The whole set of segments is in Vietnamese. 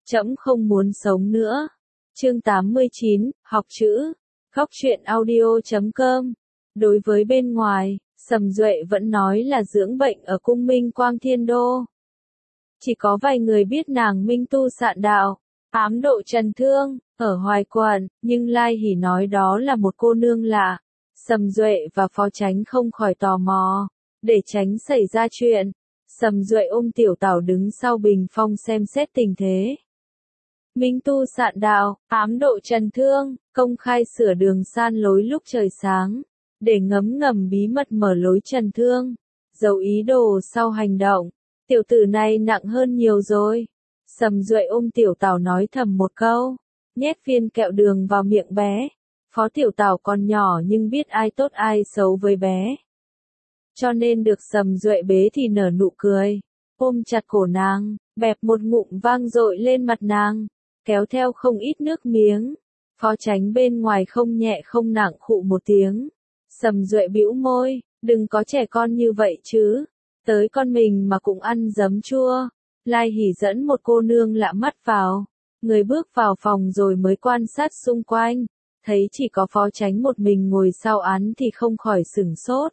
Trẫm không muốn sống nữa. Chương 89, học chữ. Góc truyện audio.com. Đối với bên ngoài, Sầm Duệ vẫn nói là dưỡng bệnh ở cung Minh Quang Thiên Đô. Chỉ có vài người biết nàng minh tu sạn đạo, ám độ trần thương, ở Hoài Quận, nhưng Lai Hỷ nói đó là một cô nương lạ. Sầm Duệ và Phó Chánh không khỏi tò mò, để tránh xảy ra chuyện. Sầm Duệ ôm Tiểu Tảo đứng sau bình phong xem xét tình thế. Minh tu sạn đạo, ám độ trần thương, công khai sửa đường san lối lúc trời sáng, để ngấm ngầm bí mật mở lối trần thương, giấu ý đồ sau hành động. Tiểu tử này nặng hơn nhiều rồi. Sầm Duệ ôm Tiểu Tảo nói thầm một câu, nhét viên kẹo đường vào miệng bé. Phó Tiểu Tảo còn nhỏ nhưng biết ai tốt ai xấu với bé. Cho nên được Sầm Duệ bế thì nở nụ cười, ôm chặt cổ nàng, bẹp một ngụm vang dội lên mặt nàng, kéo theo không ít nước miếng. Phó Chánh bên ngoài không nhẹ không nặng khụ một tiếng. Sầm Duệ bĩu môi, đừng có trẻ con như vậy chứ. Tới con mình mà cũng ăn giấm chua. Lai Hỷ dẫn một cô nương lạ mắt vào. Người bước vào phòng rồi mới quan sát xung quanh. Thấy chỉ có Phó Chánh một mình ngồi sau án thì không khỏi sửng sốt.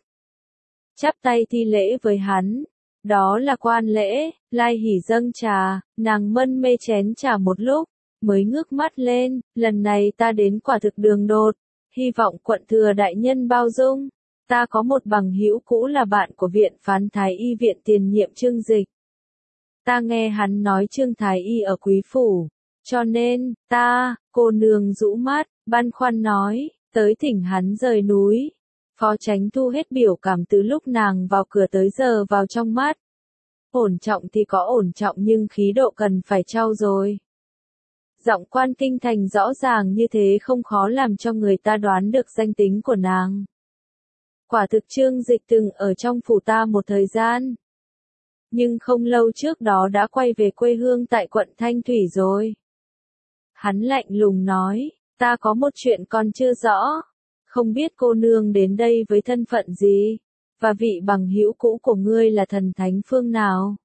Chắp tay thi lễ với hắn. Đó là quan lễ. Lai Hỷ dâng trà, nàng mân mê chén trà một lúc, mới ngước mắt lên. Lần này ta đến quả thực đường đột, hy vọng quận thừa đại nhân bao dung. Ta có một bằng hữu cũ là bạn của viện phán Thái Y viện tiền nhiệm Trương Dịch. Ta nghe hắn nói Trương Thái Y ở Quý Phủ, cho nên, cô nương rũ mắt, băn khoăn nói, tới thỉnh hắn rời núi. Phó Chánh thu hết biểu cảm từ lúc nàng vào cửa tới giờ vào trong mắt. Ổn trọng thì có ổn trọng nhưng khí độ cần phải trau dồi. Giọng quan kinh thành rõ ràng như thế không khó làm cho người ta đoán được danh tính của nàng. Quả thực Trương Dịch từng ở trong phủ ta một thời gian. Nhưng không lâu trước đó đã quay về quê hương tại quận Thanh Thủy rồi. Hắn lạnh lùng nói, ta có một chuyện còn chưa rõ. Không biết cô nương đến đây với thân phận gì, và vị bằng hữu cũ của ngươi là thần thánh phương nào?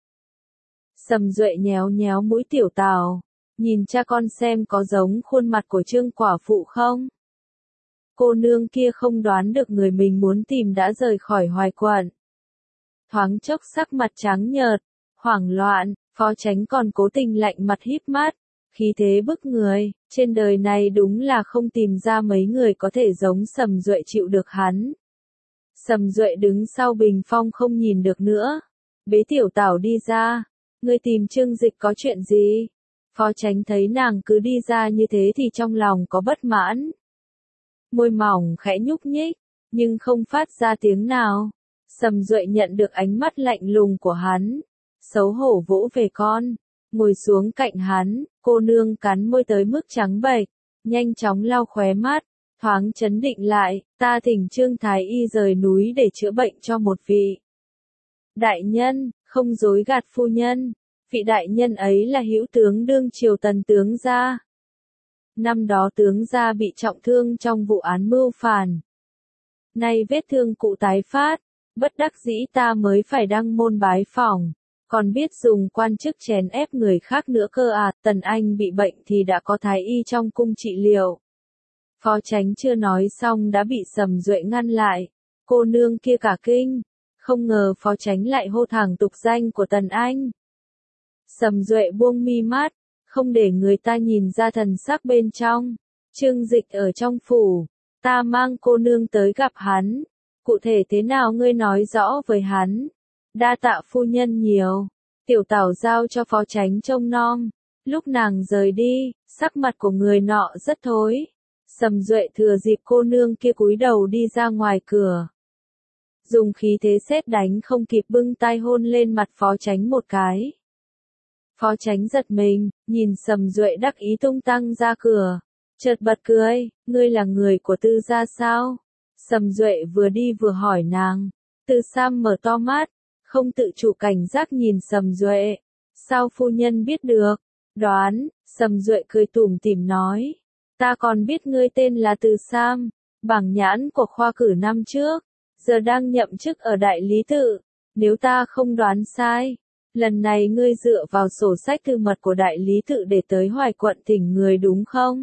Sầm Duệ nhéo nhéo mũi Tiểu Tảo, nhìn cha con xem có giống khuôn mặt của Trương quả phụ không? Cô nương kia không đoán được người mình muốn tìm đã rời khỏi Hoài Quận. Thoáng chốc sắc mặt trắng nhợt, hoảng loạn, Phó Chánh còn cố tình lạnh mặt híp mắt, khí thế bức người. Trên đời này đúng là không tìm ra mấy người có thể giống Sầm Duệ chịu được hắn. Sầm Duệ đứng sau bình phong không nhìn được nữa, bế Tiểu Tảo đi ra. Ngươi tìm Trương Dịch có chuyện gì? Phó Chánh thấy nàng cứ đi ra như thế thì trong lòng có bất mãn. Môi mỏng khẽ nhúc nhích, nhưng không phát ra tiếng nào. Sầm Duệ nhận được ánh mắt lạnh lùng của hắn, xấu hổ vỗ về con, ngồi xuống cạnh hắn. Cô nương cắn môi tới mức trắng bệch, nhanh chóng lau khóe mắt, thoáng chấn định lại. Ta thỉnh Trương Thái Y rời núi để chữa bệnh cho một vị đại nhân, không dối gạt phu nhân. Vị đại nhân ấy là hữu tướng đương triều Tần tướng gia. Năm đó tướng gia bị trọng thương trong vụ án mưu phản. Nay vết thương cụ tái phát, bất đắc dĩ ta mới phải đăng môn bái phỏng. Còn biết dùng quan chức chèn ép người khác nữa cơ à. Tần Anh bị bệnh thì đã có Thái Y trong cung trị liệu. Phó Chánh chưa nói xong đã bị Sầm Duệ ngăn lại. Cô nương kia cả kinh, không ngờ Phó Chánh lại hô thẳng tục danh của Tần Anh. Sầm Duệ buông mi mắt, không để người ta nhìn ra thần sắc bên trong. Trương Dịch ở trong phủ, ta mang cô nương tới gặp hắn. Cụ thể thế nào ngươi nói rõ với hắn. Đa tạ phu nhân nhiều. Tiểu Tảo giao cho Phó Chánh trông nom. Lúc nàng rời đi, sắc mặt của người nọ rất thối. Sầm Duệ thừa dịp cô nương kia cúi đầu đi ra ngoài cửa, dùng khí thế sét đánh không kịp bưng tay hôn lên mặt Phó Chánh một cái. Phó Chánh giật mình, nhìn Sầm Duệ đắc ý tung tăng ra cửa, chợt bật cười, ngươi là người của Tư gia sao? Sầm Duệ vừa đi vừa hỏi nàng. Tư Sam mở to mắt, không tự chủ cảnh giác nhìn Sầm Duệ. Sao phu nhân biết được? Đoán. Sầm Duệ cười tủm tỉm nói, ta còn biết ngươi tên là Từ Sam, bảng nhãn của khoa cử năm trước, giờ đang nhậm chức ở Đại Lý Tự. Nếu ta không đoán sai, lần này ngươi dựa vào sổ sách thư mật của đại lý tự để tới Hoài quận thỉnh người đúng không?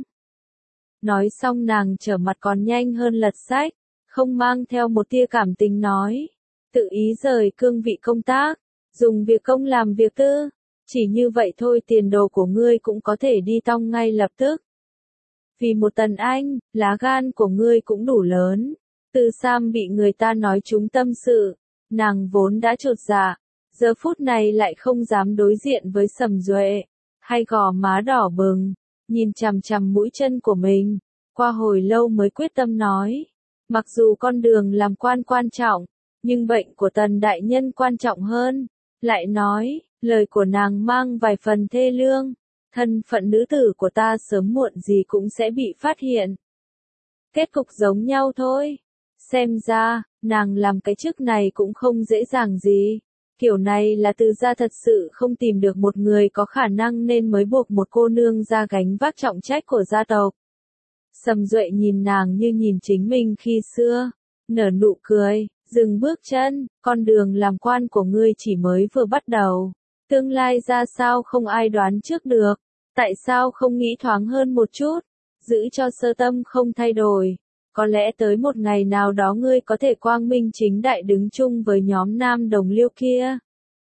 Nói xong nàng trở mặt còn nhanh hơn lật sách, không mang theo một tia cảm tình nói. Tự ý rời cương vị công tác, dùng việc công làm việc tư, chỉ như vậy thôi tiền đồ của ngươi cũng có thể đi tong ngay lập tức. Vì một Tần Anh, lá gan của ngươi cũng đủ lớn. Từ Sam bị người ta nói trúng tâm sự, nàng vốn đã chột dạ, giờ phút này lại không dám đối diện với Sầm Duệ, hay gò má đỏ bừng, nhìn chằm chằm mũi chân của mình, qua hồi lâu mới quyết tâm nói, mặc dù con đường làm quan quan trọng, nhưng bệnh của Tần đại nhân quan trọng hơn, lại nói, lời của nàng mang vài phần thê lương, thân phận nữ tử của ta sớm muộn gì cũng sẽ bị phát hiện. Kết cục giống nhau thôi. Xem ra, nàng làm cái chức này cũng không dễ dàng gì. Kiểu này là Từ gia thật sự không tìm được một người có khả năng nên mới buộc một cô nương ra gánh vác trọng trách của gia tộc. Sầm Duệ nhìn nàng như nhìn chính mình khi xưa, nở nụ cười, dừng bước chân, con đường làm quan của ngươi chỉ mới vừa bắt đầu. Tương lai ra sao không ai đoán trước được, tại sao không nghĩ thoáng hơn một chút, giữ cho sơ tâm không thay đổi. Có lẽ tới một ngày nào đó ngươi có thể quang minh chính đại đứng chung với nhóm nam đồng liêu kia.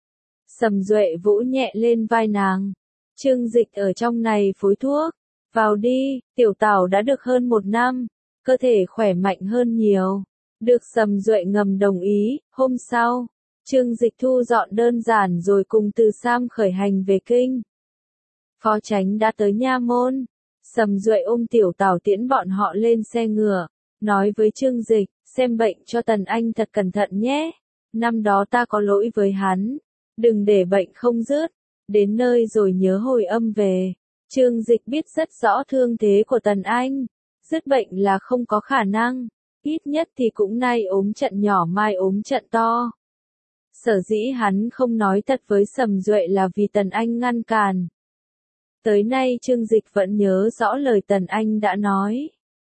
Sầm Duệ vỗ nhẹ lên vai nàng. Trương Dịch ở trong này phối thuốc. Vào đi, tiểu tảo đã được hơn 1 năm, cơ thể khỏe mạnh hơn nhiều. Được Sầm Duệ ngầm đồng ý, hôm sau, Trương Dịch thu dọn đơn giản rồi cùng Từ Sam khởi hành về kinh. Phó Chánh đã tới nha môn. Sầm Duệ ôm tiểu tảo tiễn bọn họ lên xe ngựa. Nói với Trương Dịch, xem bệnh cho Tần Anh thật cẩn thận nhé. Năm đó ta có lỗi với hắn. Đừng để bệnh không dứt. Đến nơi rồi nhớ hồi âm về. Trương Dịch biết rất rõ thương thế của Tần Anh. Dứt bệnh là không có khả năng. Ít nhất thì cũng nay ốm trận nhỏ mai ốm trận to. Sở dĩ hắn không nói thật với Sầm Duệ là vì Tần Anh ngăn cản. Tới nay Trương Dịch vẫn nhớ rõ lời Tần Anh đã nói.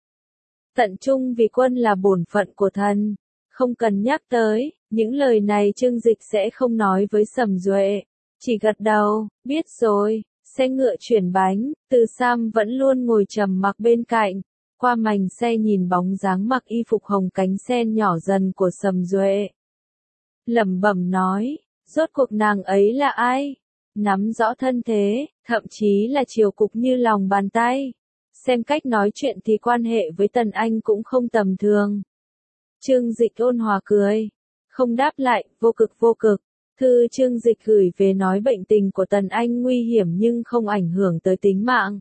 Tận trung vì quân là bổn phận của thần, không cần nhắc tới, những lời này Trương Dịch sẽ không nói với Sầm Duệ, chỉ gật đầu, biết rồi, xe ngựa chuyển bánh, Từ Sam vẫn luôn ngồi trầm mặc bên cạnh, qua mành xe nhìn bóng dáng mặc y phục hồng cánh sen nhỏ dần của Sầm Duệ. Lẩm bẩm nói, rốt cuộc nàng ấy là ai? Nắm rõ thân thế, thậm chí là chiều cục như lòng bàn tay. Xem cách nói chuyện thì quan hệ với Tần Anh cũng không tầm thường. Trương Dịch ôn hòa cười. Không đáp lại, vô cực. Thư Trương Dịch gửi về nói bệnh tình của Tần Anh nguy hiểm nhưng không ảnh hưởng tới tính mạng.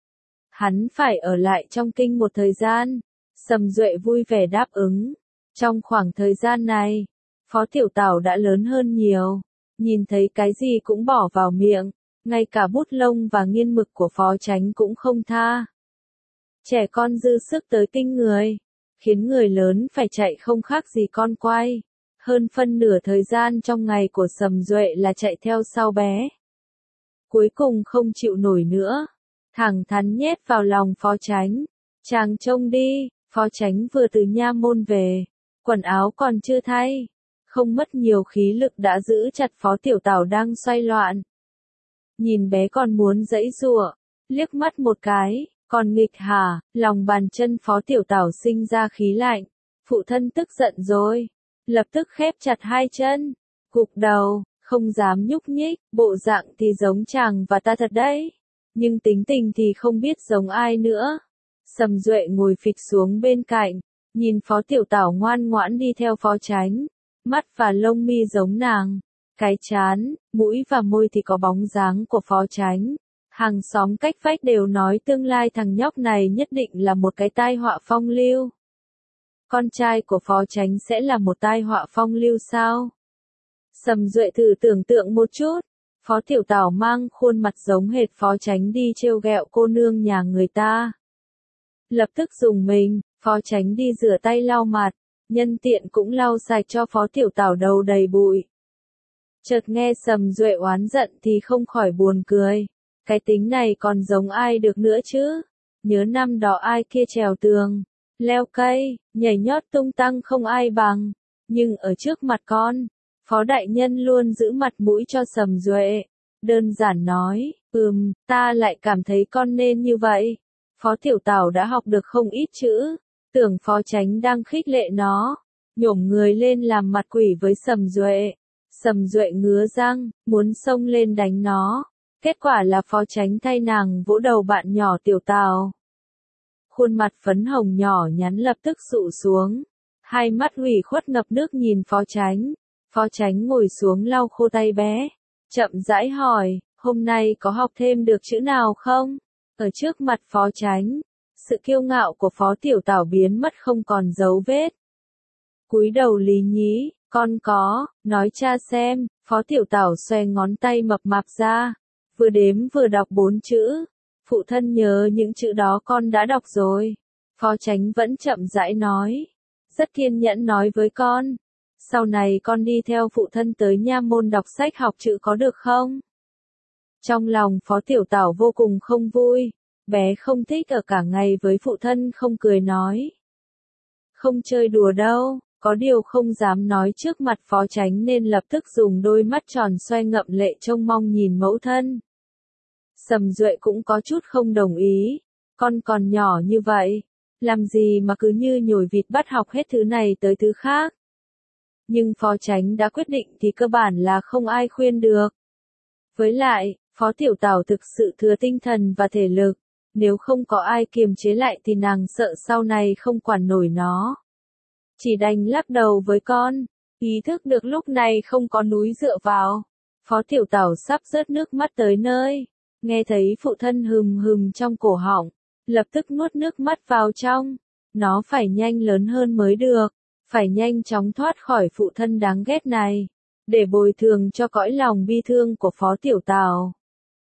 Hắn phải ở lại trong kinh một thời gian. Sầm Duệ vui vẻ đáp ứng. Trong khoảng thời gian này, Phó Tiểu Tảo đã lớn hơn nhiều. Nhìn thấy cái gì cũng bỏ vào miệng. Ngay cả bút lông và nghiên mực của Phó Chánh cũng không tha. Trẻ con dư sức tới kinh người, khiến người lớn phải chạy không khác gì con quay. Hơn phân nửa thời gian trong ngày của Sầm Duệ là chạy theo sau bé. Cuối cùng không chịu nổi nữa, thẳng thắn nhét vào lòng Phó Chánh. Chàng trông đi, Phó Chánh vừa từ nha môn về, quần áo còn chưa thay. Không mất nhiều khí lực đã giữ chặt Phó Tiểu Tảo đang xoay loạn. Nhìn bé còn muốn giãy giụa, liếc mắt một cái. Còn nghịch hả, lòng bàn chân Phó Tiểu Tảo sinh ra khí lạnh. Phụ thân tức giận rồi. Lập tức khép chặt hai chân. Gục đầu, không dám nhúc nhích. Bộ dạng thì giống chàng và ta thật đấy. Nhưng tính tình thì không biết giống ai nữa. Sầm Duệ ngồi phịch xuống bên cạnh. Nhìn Phó Tiểu Tảo ngoan ngoãn đi theo Phó Chánh. Mắt và lông mi giống nàng. Cái trán, mũi và môi thì có bóng dáng của Phó Chánh. Hàng xóm cách vách đều nói tương lai thằng nhóc này nhất định là một cái tai họa phong lưu. Con trai của Phó Chánh sẽ là một tai họa phong lưu sao? Sầm Duệ thử tưởng tượng một chút. Phó Tiểu Tảo mang khuôn mặt giống hệt Phó Chánh đi trêu ghẹo cô nương nhà người ta. Lập tức dùng mình, Phó Chánh đi rửa tay lau mặt, nhân tiện cũng lau sạch cho Phó Tiểu Tảo đầu đầy bụi. Chợt nghe Sầm Duệ oán giận thì không khỏi buồn cười. Cái tính này còn giống ai được nữa chứ? Nhớ năm đó ai kia trèo tường, leo cây, nhảy nhót tung tăng không ai bằng. Nhưng ở trước mặt con, Phó đại nhân luôn giữ mặt mũi cho Sầm Duệ. Đơn giản nói, ta lại cảm thấy con nên như vậy. Phó Tiểu Tảo đã học được không ít chữ, tưởng Phó Chánh đang khích lệ nó, nhổm người lên làm mặt quỷ với Sầm Duệ. Sầm Duệ ngứa răng, muốn xông lên đánh nó. Kết quả là Phó Chánh thay nàng vỗ đầu bạn nhỏ Tiểu Tảo. Khuôn mặt phấn hồng nhỏ nhắn lập tức sụ xuống. Hai mắt ủy khuất ngập nước nhìn Phó Chánh. Phó Chánh ngồi xuống lau khô tay bé. Chậm rãi hỏi, hôm nay có học thêm được chữ nào không? Ở trước mặt Phó Chánh, sự kiêu ngạo của Phó Tiểu Tảo biến mất không còn dấu vết. Cúi đầu lý nhí, con có, nói cha xem. Phó Tiểu Tảo xoe ngón tay mập mạp ra, vừa đếm vừa đọc 4 chữ. Phụ thân nhớ những chữ đó con đã đọc rồi. Phó Chánh vẫn chậm rãi nói, rất kiên nhẫn nói với con. Sau này con đi theo phụ thân tới nha môn đọc sách học chữ có được không? Trong lòng Phó Tiểu Tảo vô cùng không vui. Bé không thích ở cả ngày với phụ thân không cười nói. Không chơi đùa đâu, có điều không dám nói trước mặt Phó Chánh nên lập tức dùng đôi mắt tròn xoe ngậm lệ trông mong nhìn mẫu thân. Sầm Duệ cũng có chút không đồng ý. Con còn nhỏ như vậy, làm gì mà cứ như nhồi vịt bắt học hết thứ này tới thứ khác. Nhưng Phó Chánh đã quyết định thì cơ bản là không ai khuyên được. Với lại, Phó Tiểu Tảo thực sự thừa tinh thần và thể lực. Nếu không có ai kiềm chế lại thì nàng sợ sau này không quản nổi nó. Chỉ đành lắc đầu với con. Ý thức được lúc này không có núi dựa vào. Phó Tiểu Tảo sắp rớt nước mắt tới nơi. Nghe thấy phụ thân hừm trong cổ họng. Lập tức nuốt nước mắt vào trong. Nó phải nhanh lớn hơn mới được. Phải nhanh chóng thoát khỏi phụ thân đáng ghét này. Để bồi thường cho cõi lòng bi thương của Phó Tiểu Tảo.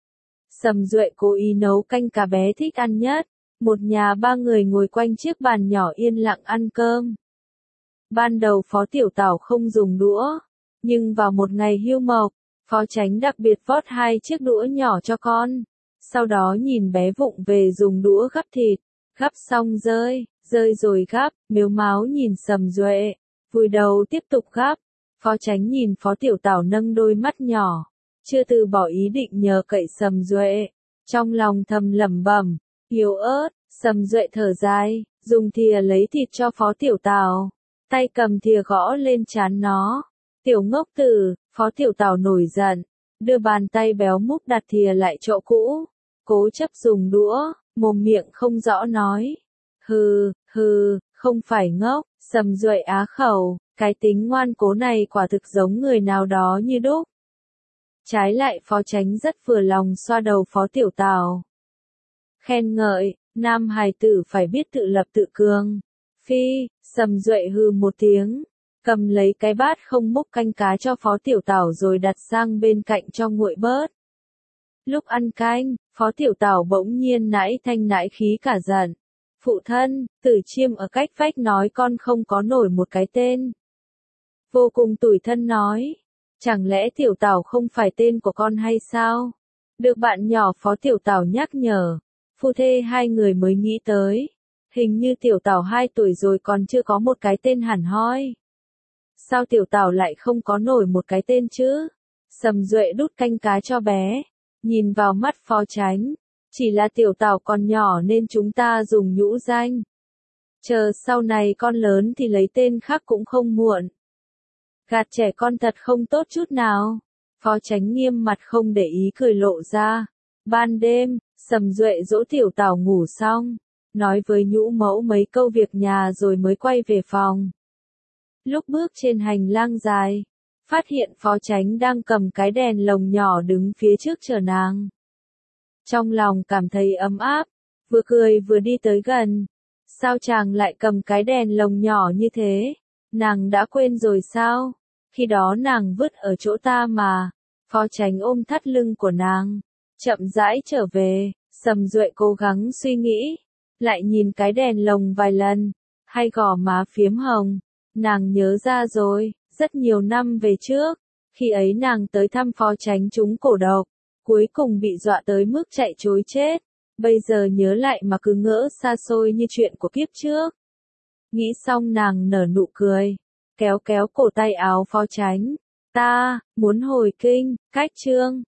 Sầm Duệ cố ý nấu canh cá bé thích ăn nhất. Một nhà 3 người ngồi quanh chiếc bàn nhỏ yên lặng ăn cơm. Ban đầu Phó Tiểu Tảo không dùng đũa. Nhưng vào một ngày hưu mộc, Phó Chánh đặc biệt vót 2 chiếc đũa nhỏ cho con. Sau đó nhìn bé vụng về dùng đũa gắp thịt. Gắp xong rơi rồi gắp, mếu máo nhìn Sầm Duệ. Vùi đầu tiếp tục gắp. Phó Chánh nhìn Phó Tiểu Tảo nâng đôi mắt nhỏ. Chưa từ bỏ ý định nhờ cậy Sầm Duệ. Trong lòng thầm lẩm bẩm, yếu ớt. Sầm Duệ thở dài, dùng thìa lấy thịt cho Phó Tiểu Tảo. Tay cầm thìa gõ lên trán nó. Tiểu ngốc tử. Phó Tiểu Tảo nổi giận. Đưa bàn tay béo múp đặt thìa lại chỗ cũ. Cố chấp dùng đũa, mồm miệng không rõ nói. Không phải ngốc. Sầm Duệ á khẩu. Cái tính ngoan cố này quả thực giống người nào đó như đúc. Trái lại Phó Chánh rất vừa lòng xoa đầu Phó Tiểu Tảo. Khen ngợi, nam hài tử phải biết tự lập tự cường. Phi, Sầm Duệ hừ một tiếng. Cầm lấy cái bát không múc canh cá cho Phó Tiểu Tảo rồi đặt sang bên cạnh cho nguội bớt. Lúc ăn canh, Phó Tiểu Tảo bỗng nhiên nãi thanh nãi khí cả giận. Phụ thân, Tử Chiêm ở cách vách nói con không có nổi một cái tên. Vô cùng tủi thân nói. Chẳng lẽ Tiểu Tảo không phải tên của con hay sao? Được bạn nhỏ Phó Tiểu Tảo nhắc nhở. Phu thê 2 người mới nghĩ tới. Hình như Tiểu Tảo 2 tuổi rồi còn chưa có một cái tên hẳn hoi. Sao Tiểu Tảo lại không có nổi một cái tên chứ? Sầm Duệ đút canh cá cho bé. Nhìn vào mắt Phó Chánh. Chỉ là Tiểu Tảo còn nhỏ nên chúng ta dùng nhũ danh. Chờ sau này con lớn thì lấy tên khác cũng không muộn. Gạt trẻ con thật không tốt chút nào. Phó Chánh nghiêm mặt không để ý cười lộ ra. Ban đêm, Sầm Duệ dỗ Tiểu Tảo ngủ xong. Nói với nhũ mẫu mấy câu việc nhà rồi mới quay về phòng. Lúc bước trên hành lang dài, phát hiện Phó Chánh đang cầm cái đèn lồng nhỏ đứng phía trước chờ nàng. Trong lòng cảm thấy ấm áp, vừa cười vừa đi tới gần. Sao chàng lại cầm cái đèn lồng nhỏ như thế? Nàng đã quên rồi sao? Khi đó nàng vứt ở chỗ ta mà. Phó Chánh ôm thắt lưng của nàng, chậm rãi trở về. Sầm Duệ cố gắng suy nghĩ, lại nhìn cái đèn lồng vài lần, hay gò má phiếm hồng. Nàng nhớ ra rồi, rất nhiều năm về trước, khi ấy nàng tới thăm Phó Chánh trúng cổ độc, cuối cùng bị dọa tới mức chạy trối chết. Bây giờ nhớ lại mà cứ ngỡ xa xôi như chuyện của kiếp trước. Nghĩ xong nàng nở nụ cười, kéo cổ tay áo Phó Chánh, Ta, muốn hồi kinh, cách chương.